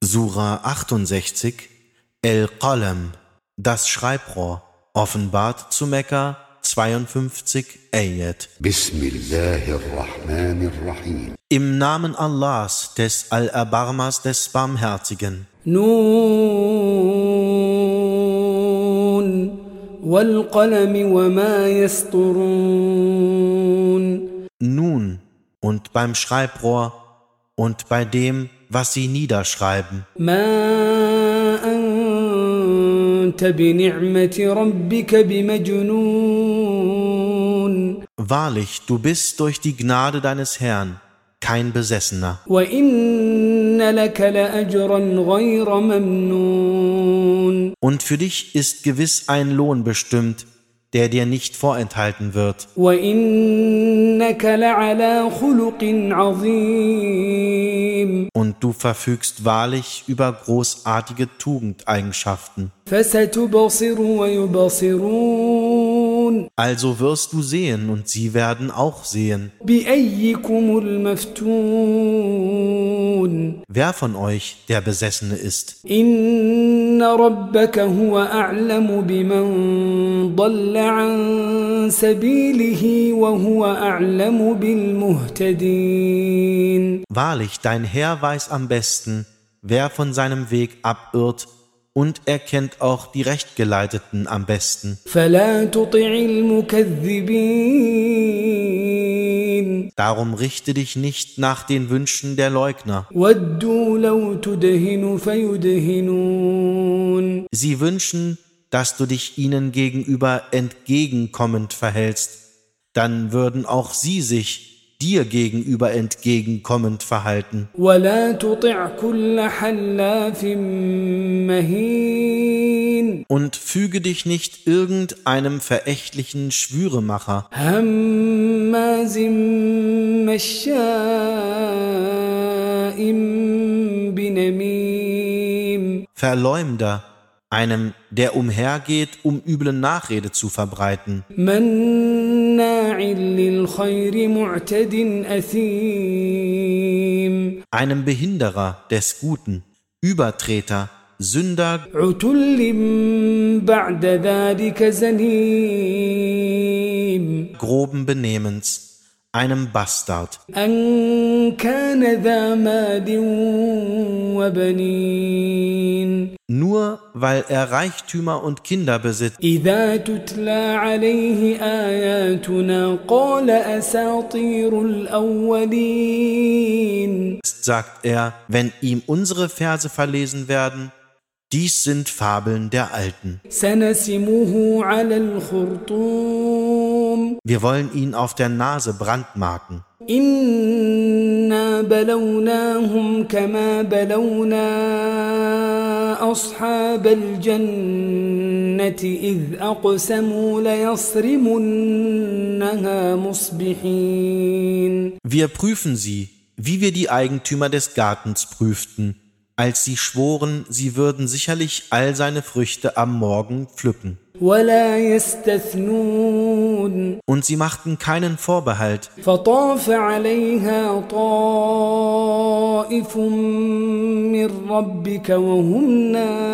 Sura 68, El-Qalam, das Schreibrohr, offenbart zu Mekka, 52 Ayat. Bismillahirrahmanirrahim. Im Namen Allahs, des Allerbarmers, des Barmherzigen. Nun wal qalami wa ma yasturun. Nun und beim Schreibrohr und bei dem, was sie niederschreiben. Ma anta bi ni'mati rabbika bimajnun. Wahrlich, du bist durch die Gnade deines Herrn kein Besessener. Wa inna laka la ajran ghayra mamnun. Und für dich ist gewiss ein Lohn bestimmt, der dir nicht vorenthalten wird. Wa innaka la'ala khuluqin 'azim. Und du verfügst wahrlich über großartige Tugendeigenschaften. Fasatubsiru wa yubsirun. Also wirst du sehen und sie werden auch sehen. Bi ayyikumul maftun. Wer von euch der Besessene ist? Inna rabbaka huwa a'lamu biman dalla an sabilihi wa huwa a'lamu bil muhtadin. Wahrlich, dein Herr weiß am besten, wer von seinem Weg abirrt, und er kennt auch die Rechtgeleiteten am besten. Fala tuti'il mukaththibin. Darum richte dich nicht nach den Wünschen der Leugner. Waddu law tudhinu fayudhinun. Sie wünschen, dass du dich ihnen gegenüber entgegenkommend verhältst, dann würden auch sie sich dir gegenüber entgegenkommend verhalten. Wala tuti' kulla hallafin mahin. Und füge dich nicht irgendeinem verächtlichen Schwüremacher, Hammazin masya'in binamim. Verleumder, einem, der umhergeht, um üble Nachrede zu verbreiten, Manna'in lil khayri mu'tadin athim. einem Behinderer des Guten, Übertreter, Sünder, Utullin ba'da dhalika zanim. groben Benehmens, einem Bastard, An kana dha malin wa banin. nur weil er Reichtümer und Kinder besitzt. إذا تتلى عليه آياتنا قال أساطير الأولين. Sagt er, wenn ihm unsere Verse verlesen werden, dies sind Fabeln der Alten. سنسمه على الخرطوم. Wir wollen ihn auf der Nase brandmarken. إنا بلوناهم كما بلونا أصحاب الجنة إذ أقسموا ليصرمنها مصبحين. Wir prüfen sie, wie wir die Eigentümer des Gartens prüften, als sie schworen, sie würden sicherlich all seine Früchte am Morgen pflücken. ولا يستثنون. Und sie machten keinen Vorbehalt. فطاف عليها طائف من ربك وهم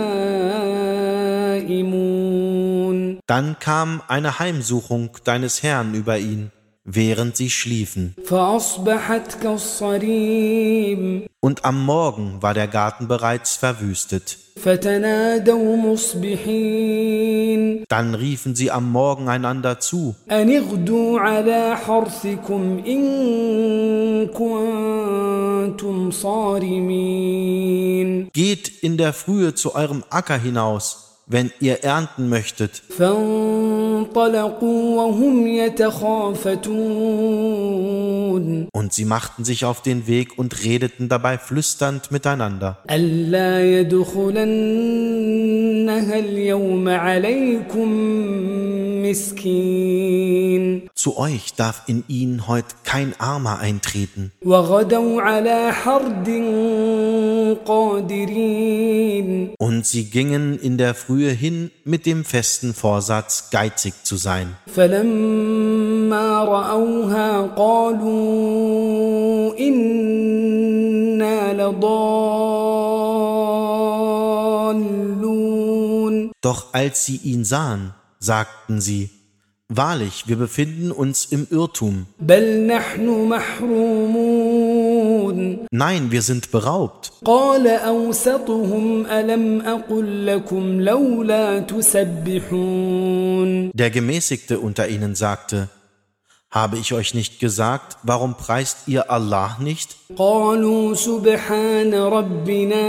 نائمون. Dann kam eine Heimsuchung deines Herrn über ihn, während sie schliefen. فأصبحت كالصريم. Und am Morgen war der Garten bereits verwüstet. فتنادوا مصبحين. Dann riefen sie am Morgen einander zu: أن اغدوا على حرثكم إن كنتم صارمين. Geht in der Frühe zu eurem Acker hinaus, wenn ihr ernten möchtet. فانطلقوا وهم يتخافتون. Und sie machten sich auf den Weg und redeten dabei flüsternd miteinander: ألا يدخلنها اليوم عليكم مسكين. Zu euch darf in ihn heut kein Armer eintreten. وغدوا على حرد قادرين. Und sie gingen in der Frühe hin mit dem festen Vorsatz, geizig zu sein. فلما رأوها قالوا إنا لضالون. Doch als sie ihn sahen, sagten sie: Wahrlich, wir befinden uns im Irrtum. بل نحن محرومون Nein, wir sind beraubt. قال أوسطهم ألم أقل لكم لولا تسبحون Der Gemäßigte unter ihnen sagte: Habe ich euch nicht gesagt, warum preist ihr Allah nicht? قالوا سبحان ربنا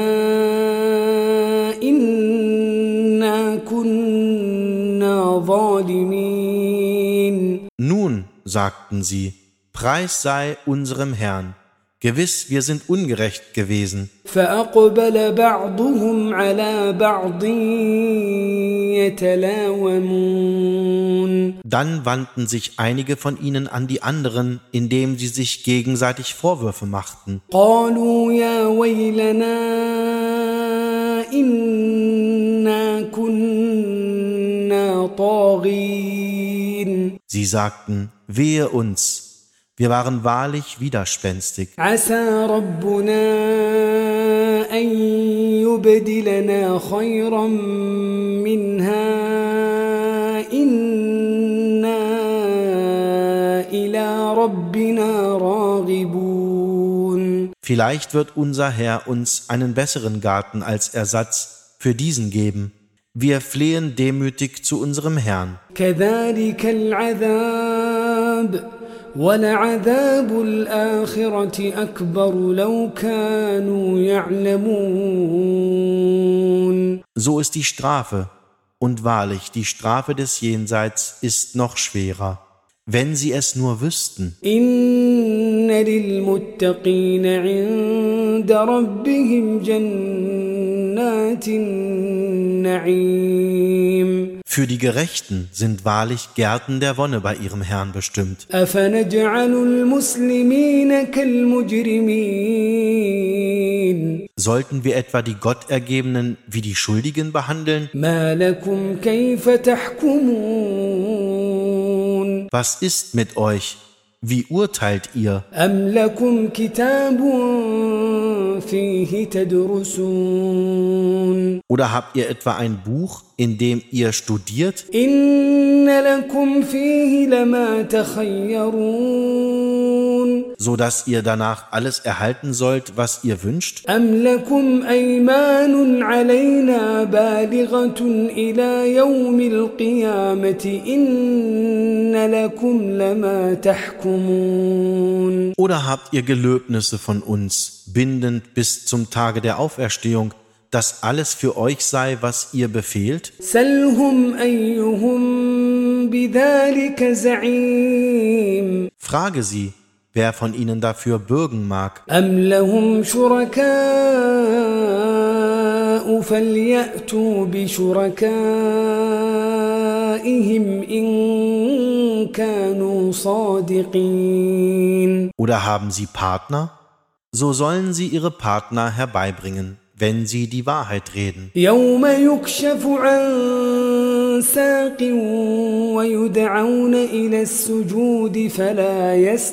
إنا كنا ظالمين Nun, sagten sie, Preis sei unserem Herrn. Gewiss, wir sind ungerecht gewesen. فأقبل بعضهم على بعض يتلاومون Dann wandten sich einige von ihnen an die anderen, indem sie sich gegenseitig Vorwürfe machten. قالوا يا ويلنا إنا كنا طاغين Sie sagten: Wehe uns, wir waren wahrlich widerspenstig. عسى ربنا أن يبدلنا خيرا منها إنا إلى ربنا راغبون Vielleicht wird unser Herr uns einen besseren Garten als Ersatz für diesen geben. Wir flehen demütig zu unserem Herrn. كذلك العذاب ولعذاب الآخرة أكبر لو كانوا يعلمون So ist die Strafe, und wahrlich, die Strafe des Jenseits ist noch schwerer, wenn sie es nur wüssten. إن للمتقين عند ربهم جنات النعيم Für die Gerechten sind wahrlich Gärten der Wonne bei ihrem Herrn bestimmt. أفنجعل المسلمين كالمجرمين Sollten wir etwa die Gottergebenen wie die Schuldigen behandeln? ما لكم كيف تحكمون Was ist mit euch? Wie urteilt ihr? أم لكم كتاب فيه تدرسون Oder habt ihr etwa ein Buch, in dem ihr studiert? إن لكم فيه لما تخيرون So dass ihr danach alles erhalten sollt, was ihr wünscht? أم لكم أيمان علينا بالغة إلى يوم القيامة إن لكم لما تحكمون Oder habt ihr Gelöbnisse von uns, bindend bis zum Tage der Auferstehung, dass alles für euch sei, was ihr befehlt? سلهم أيهم بذلك زعيم Frage sie, wer von ihnen dafür bürgen mag. أم لهم شركاء فليأتوا بشركائهم إن كانوا صادقين Oder haben sie Partner? So sollen sie ihre Partner herbeibringen, wenn sie die Wahrheit reden. يوم يكشف عن ساق ويدعون إلى السجود فلا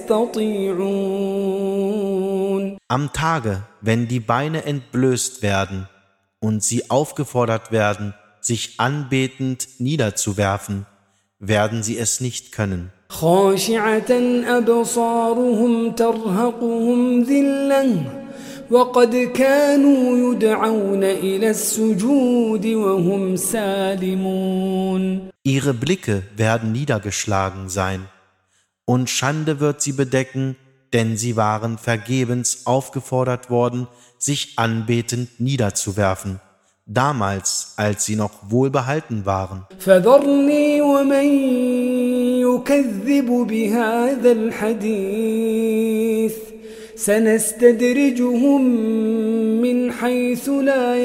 يستطيعون Am Tage, wenn die Beine entblößt werden und sie aufgefordert werden, sich anbetend niederzuwerfen, werden sie es nicht können. خاشعة أبصارهم ترهقهم ذلة وقد كانوا يدعون إلى السجود وهم سالمون Ihre Blicke werden niedergeschlagen sein, und Schande wird sie bedecken, denn sie waren vergebens aufgefordert worden, sich anbetend niederzuwerfen, damals, als sie noch wohlbehalten waren. فذرني ومن يكذب بهذا الحديث سنستدرجهم من حيث لا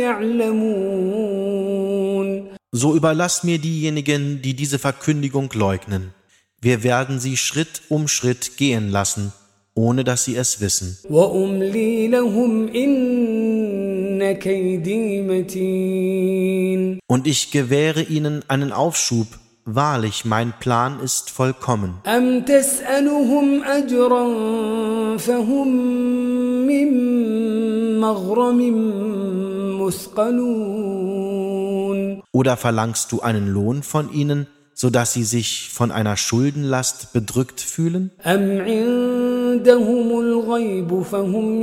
يعلمون So überlass mir diejenigen, die diese Verkündigung leugnen. Wir werden sie Schritt um Schritt gehen lassen, ohne dass sie es wissen. وأملي لهم إن كيدي متين Und ich gewähre ihnen einen Aufschub. Wahrlich, mein Plan ist vollkommen. أم تسألهم أجرا فهم من مغرم مثقلون Oder verlangst du einen Lohn von ihnen, so dass sie sich von einer Schuldenlast bedrückt fühlen? أم عندهم الغيب فهم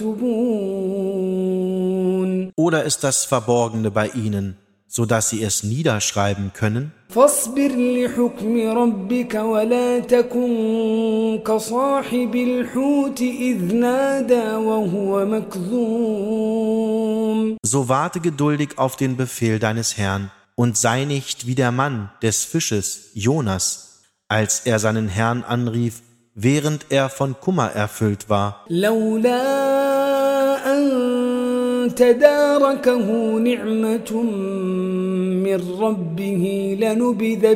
يكتبون Oder ist das Verborgene bei ihnen, so dass sie es niederschreiben können? فاصبر لحكم ربك ولا تكن كصاحب الحوت إذ نادى وهو مكظوم So warte geduldig auf den Befehl deines Herrn und sei nicht wie der Mann des Fisches, Jonas, als er seinen Herrn anrief, während er von Kummer erfüllt war. لولا أن تداركه نعمة من ربه لنبذ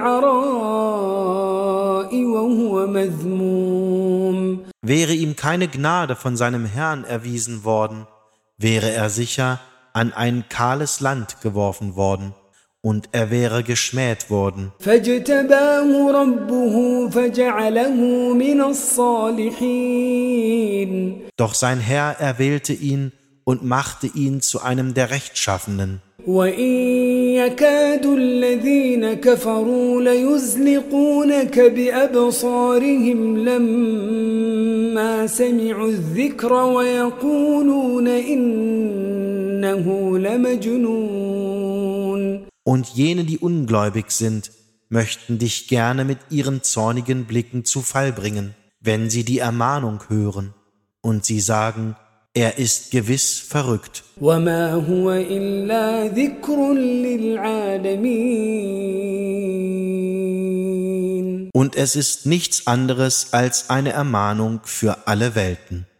بالعراء وهو مذموم Wäre ihm keine Gnade von seinem Herrn erwiesen worden, wäre er sicher an ein kahles Land geworfen worden, und er wäre geschmäht worden. فاجتباه ربه فجعله من الصالحين Doch sein Herr erwählte ihn und machte ihn zu einem der Rechtschaffenen. وإن يكاد الذين كفروا ليزلقونك بأبصارهم لما سمعوا الذكر ويقولون إنه لمجنون Und jene, die ungläubig sind, möchten dich gerne mit ihren zornigen Blicken zu Fall bringen, wenn sie die Ermahnung hören. Und sie sagen, er ist gewiss verrückt. وما هو إلا ذكر للعالمين Und es ist nichts anderes als eine Ermahnung für alle Welten.